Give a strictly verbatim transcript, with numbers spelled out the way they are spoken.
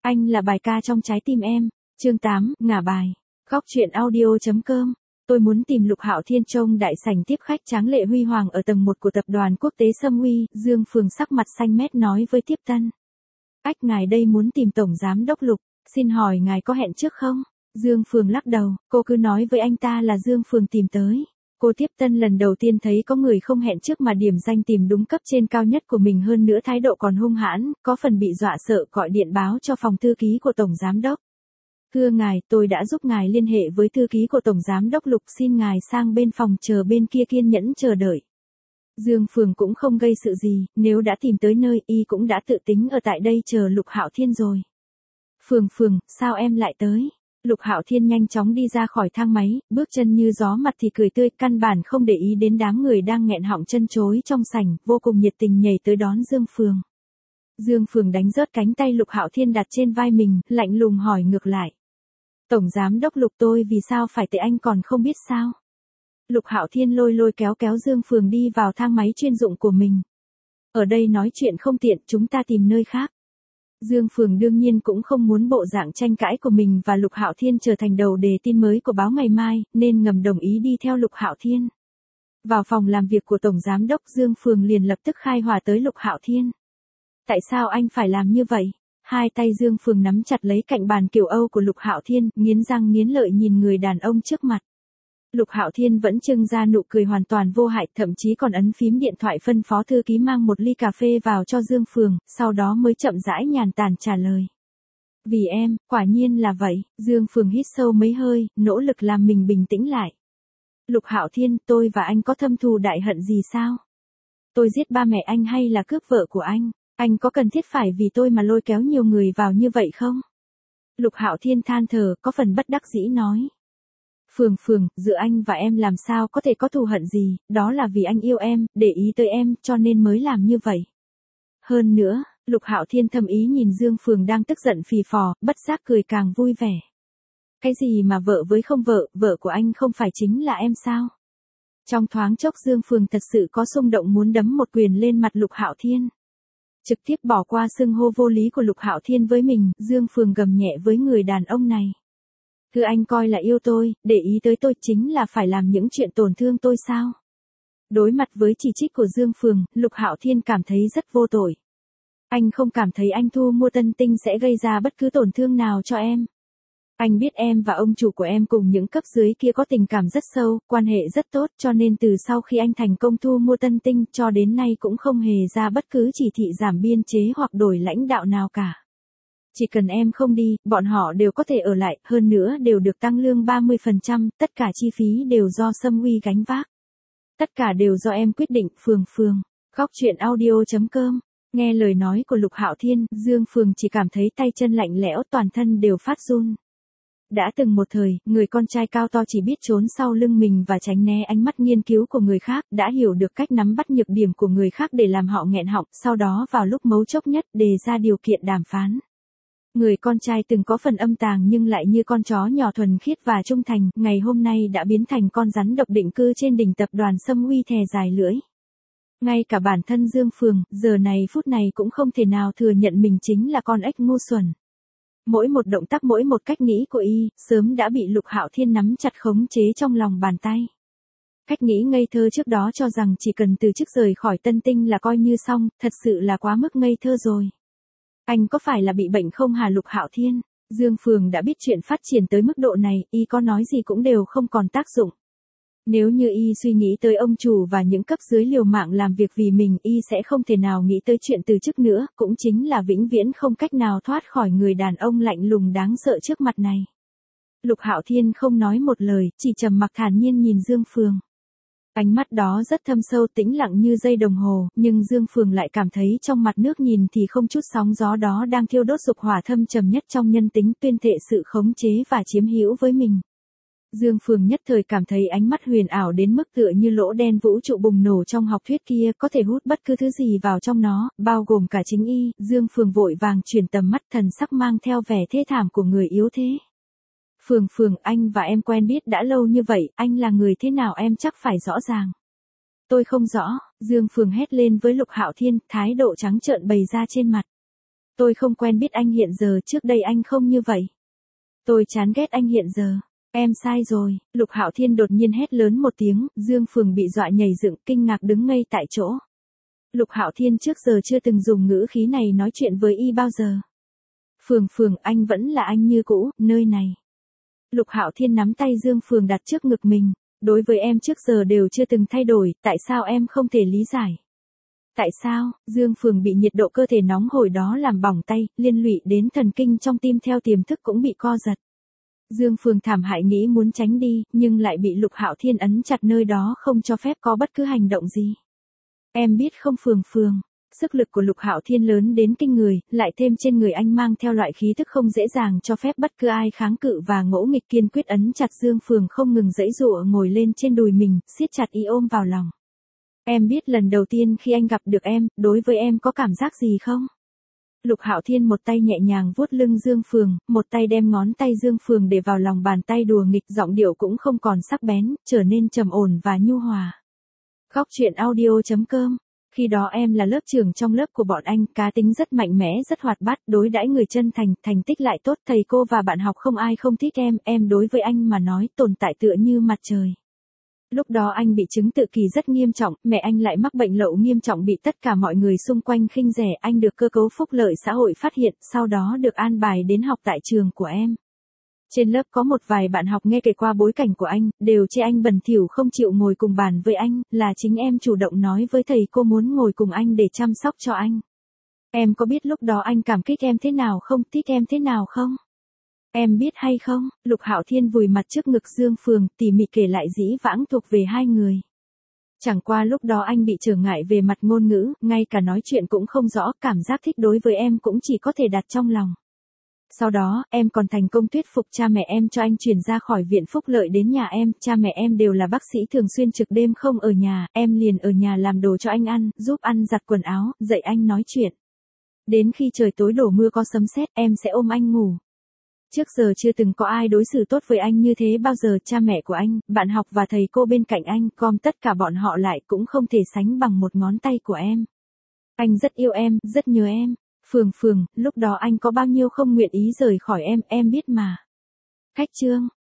Anh là bài ca trong trái tim em. Chương tám, ngả bài. Góc truyện audio.com. Tôi muốn tìm Lục Hạo Thiên trông đại sảnh tiếp khách tráng lệ huy hoàng ở tầng một của tập đoàn quốc tế Sâm Uy. Dương Phường sắc mặt xanh mét nói với tiếp tân. Ách, ngài đây muốn tìm tổng giám đốc Lục, xin hỏi ngài có hẹn trước không? Dương Phường lắc đầu, cô cứ nói với anh ta là Dương Phường tìm tới. Cô tiếp tân lần đầu tiên thấy có người không hẹn trước mà điểm danh tìm đúng cấp trên cao nhất của mình, hơn nữa thái độ còn hung hãn, có phần bị dọa sợ, gọi điện báo cho phòng thư ký của tổng giám đốc. Thưa ngài, tôi đã giúp ngài liên hệ với thư ký của tổng giám đốc Lục, xin ngài sang bên phòng chờ bên kia kiên nhẫn chờ đợi. Dương Phường cũng không gây sự gì, nếu đã tìm tới nơi, y cũng đã tự tính ở tại đây chờ Lục Hạo Thiên rồi. Phường Phường, sao em lại tới? Lục Hạo Thiên nhanh chóng đi ra khỏi thang máy, bước chân như gió, mặt thì cười tươi, căn bản không để ý đến đám người đang nghẹn họng chân chối trong sảnh, vô cùng nhiệt tình nhảy tới đón Dương Phường. Dương Phường đánh rớt cánh tay Lục Hạo Thiên đặt trên vai mình, lạnh lùng hỏi ngược lại. Tổng giám đốc Lục, tôi vì sao phải tệ anh còn không biết sao? Lục Hạo Thiên lôi lôi kéo kéo Dương Phường đi vào thang máy chuyên dụng của mình. Ở đây nói chuyện không tiện, chúng ta tìm nơi khác. Dương Phường đương nhiên cũng không muốn bộ dạng tranh cãi của mình và Lục Hạo Thiên trở thành đầu đề tin mới của báo ngày mai, nên ngầm đồng ý đi theo Lục Hạo Thiên. Vào phòng làm việc của tổng giám đốc, Dương Phường liền lập tức khai hỏa tới Lục Hạo Thiên. Tại sao anh phải làm như vậy? Hai tay Dương Phường nắm chặt lấy cạnh bàn kiểu Âu của Lục Hạo Thiên, nghiến răng nghiến lợi nhìn người đàn ông trước mặt. Lục Hạo Thiên vẫn trưng ra nụ cười hoàn toàn vô hại, thậm chí còn ấn phím điện thoại phân phó thư ký mang một ly cà phê vào cho Dương Phường, sau đó mới chậm rãi nhàn tản trả lời. Vì em, quả nhiên là vậy. Dương Phường hít sâu mấy hơi, nỗ lực làm mình bình tĩnh lại. Lục Hạo Thiên, tôi và anh có thâm thù đại hận gì sao? Tôi giết ba mẹ anh hay là cướp vợ của anh? Anh có cần thiết phải vì tôi mà lôi kéo nhiều người vào như vậy không? Lục Hạo Thiên than thở, có phần bất đắc dĩ nói. Phường Phường, giữa anh và em làm sao có thể có thù hận gì, đó là vì anh yêu em, để ý tới em, cho nên mới làm như vậy. Hơn nữa, Lục Hạo Thiên thầm ý nhìn Dương Phường đang tức giận phì phò, bất giác cười càng vui vẻ. Cái gì mà vợ với không vợ, vợ của anh không phải chính là em sao? Trong thoáng chốc Dương Phường thật sự có xung động muốn đấm một quyền lên mặt Lục Hạo Thiên. Trực tiếp bỏ qua xưng hô vô lý của Lục Hạo Thiên với mình, Dương Phường gầm nhẹ với người đàn ông này. Cứ anh coi là yêu tôi, để ý tới tôi chính là phải làm những chuyện tổn thương tôi sao? Đối mặt với chỉ trích của Dương Phường, Lục Hạo Thiên cảm thấy rất vô tội. Anh không cảm thấy anh thu mua Tân Tinh sẽ gây ra bất cứ tổn thương nào cho em. Anh biết em và ông chủ của em cùng những cấp dưới kia có tình cảm rất sâu, quan hệ rất tốt, cho nên từ sau khi anh thành công thu mua Tân Tinh cho đến nay cũng không hề ra bất cứ chỉ thị giảm biên chế hoặc đổi lãnh đạo nào cả. Chỉ cần em không đi, bọn họ đều có thể ở lại, hơn nữa đều được tăng lương ba mươi phần trăm, tất cả chi phí đều do Sâm Uy gánh vác. Tất cả đều do em quyết định. Phường Phường. Góc truyện audio.com. Nghe lời nói của Lục Hạo Thiên, Dương Phường chỉ cảm thấy tay chân lạnh lẽo, toàn thân đều phát run. Đã từng một thời, người con trai cao to chỉ biết trốn sau lưng mình và tránh né ánh mắt nghiên cứu của người khác, đã hiểu được cách nắm bắt nhược điểm của người khác để làm họ nghẹn họng, sau đó vào lúc mấu chốt nhất đề ra điều kiện đàm phán. Người con trai từng có phần âm tàng nhưng lại như con chó nhỏ thuần khiết và trung thành, ngày hôm nay đã biến thành con rắn độc định cư trên đỉnh tập đoàn Sâm Uy thè dài lưỡi. Ngay cả bản thân Dương Phường, giờ này phút này cũng không thể nào thừa nhận mình chính là con ếch ngu xuẩn. Mỗi một động tác, mỗi một cách nghĩ của y, sớm đã bị Lục Hạo Thiên nắm chặt khống chế trong lòng bàn tay. Cách nghĩ ngây thơ trước đó cho rằng chỉ cần từ chức rời khỏi Tân Tinh là coi như xong, thật sự là quá mức ngây thơ rồi. Anh có phải là bị bệnh không hả Lục Hạo Thiên? Dương Phường đã biết chuyện phát triển tới mức độ này, y có nói gì cũng đều không còn tác dụng. Nếu như y suy nghĩ tới ông chủ và những cấp dưới liều mạng làm việc vì mình, y sẽ không thể nào nghĩ tới chuyện từ chức nữa, cũng chính là vĩnh viễn không cách nào thoát khỏi người đàn ông lạnh lùng đáng sợ trước mặt này. Lục Hạo Thiên không nói một lời, chỉ trầm mặc thản nhiên nhìn Dương Phường. Ánh mắt đó rất thâm sâu, tĩnh lặng như giây đồng hồ, nhưng Dương Phường lại cảm thấy trong mặt nước nhìn thì không chút sóng gió đó đang thiêu đốt dục hỏa thâm trầm nhất trong nhân tính, tuyên thệ sự khống chế và chiếm hữu với mình. Dương Phường nhất thời cảm thấy ánh mắt huyền ảo đến mức tựa như lỗ đen vũ trụ bùng nổ trong học thuyết kia, có thể hút bất cứ thứ gì vào trong nó, bao gồm cả chính y. Dương Phường vội vàng chuyển tầm mắt, thần sắc mang theo vẻ thê thảm của người yếu thế. Phường Phường, anh và em quen biết đã lâu như vậy, anh là người thế nào em chắc phải rõ ràng. Tôi không rõ, Dương Phường hét lên với Lục Hạo Thiên, thái độ trắng trợn bày ra trên mặt. Tôi không quen biết anh hiện giờ, trước đây anh không như vậy. Tôi chán ghét anh hiện giờ. Em sai rồi, Lục Hạo Thiên đột nhiên hét lớn một tiếng, Dương Phường bị dọa nhảy dựng, kinh ngạc đứng ngây tại chỗ. Lục Hạo Thiên trước giờ chưa từng dùng ngữ khí này nói chuyện với y bao giờ. Phường Phường, anh vẫn là anh như cũ, nơi này. Lục Hạo Thiên nắm tay Dương Phường đặt trước ngực mình, đối với em trước giờ đều chưa từng thay đổi, tại sao em không thể lý giải? Tại sao? Dương Phường bị nhiệt độ cơ thể nóng hổi đó làm bỏng tay, liên lụy đến thần kinh trong tim theo tiềm thức cũng bị co giật. Dương Phường thảm hại nghĩ muốn tránh đi, nhưng lại bị Lục Hạo Thiên ấn chặt nơi đó không cho phép có bất cứ hành động gì. Em biết không Phường Phường, sức lực của Lục Hạo Thiên lớn đến kinh người, lại thêm trên người anh mang theo loại khí tức không dễ dàng cho phép bất cứ ai kháng cự và ngỗ nghịch, kiên quyết ấn chặt Dương Phường không ngừng giãy giụa ngồi lên trên đùi mình, siết chặt y ôm vào lòng. Em biết lần đầu tiên khi anh gặp được em, đối với em có cảm giác gì không? Lục Hạo Thiên một tay nhẹ nhàng vuốt lưng Dương Phường, một tay đem ngón tay Dương Phường để vào lòng bàn tay đùa nghịch, giọng điệu cũng không còn sắc bén, trở nên trầm ổn và nhu hòa. Góc truyện audio chấm com. Khi đó em là lớp trưởng trong lớp của bọn anh, cá tính rất mạnh mẽ, rất hoạt bát, đối đãi người chân thành, thành tích lại tốt, thầy cô và bạn học không ai không thích em, em đối với anh mà nói tồn tại tựa như mặt trời. Lúc đó anh bị chứng tự kỷ rất nghiêm trọng, mẹ anh lại mắc bệnh lậu nghiêm trọng, bị tất cả mọi người xung quanh khinh rẻ, anh được cơ cấu phúc lợi xã hội phát hiện, sau đó được an bài đến học tại trường của em. Trên lớp có một vài bạn học nghe kể qua bối cảnh của anh, đều chê anh bẩn thỉu không chịu ngồi cùng bàn với anh, là chính em chủ động nói với thầy cô muốn ngồi cùng anh để chăm sóc cho anh. Em có biết lúc đó anh cảm kích em thế nào không, thích em thế nào không? Em biết hay không? Lục Hạo Thiên vùi mặt trước ngực Dương Phường, tỉ mỉ kể lại dĩ vãng thuộc về hai người. Chẳng qua lúc đó anh bị trở ngại về mặt ngôn ngữ, ngay cả nói chuyện cũng không rõ, cảm giác thích đối với em cũng chỉ có thể đặt trong lòng. Sau đó, em còn thành công thuyết phục cha mẹ em cho anh chuyển ra khỏi viện phúc lợi đến nhà em, cha mẹ em đều là bác sĩ thường xuyên trực đêm không ở nhà, em liền ở nhà làm đồ cho anh ăn, giúp ăn giặt quần áo, dạy anh nói chuyện. Đến khi trời tối đổ mưa có sấm sét, em sẽ ôm anh ngủ. Trước giờ chưa từng có ai đối xử tốt với anh như thế bao giờ, cha mẹ của anh, bạn học và thầy cô bên cạnh anh, gom tất cả bọn họ lại cũng không thể sánh bằng một ngón tay của em. Anh rất yêu em, rất nhớ em. Phường Phường, lúc đó anh có bao nhiêu không nguyện ý rời khỏi em, em biết mà. Khách chương.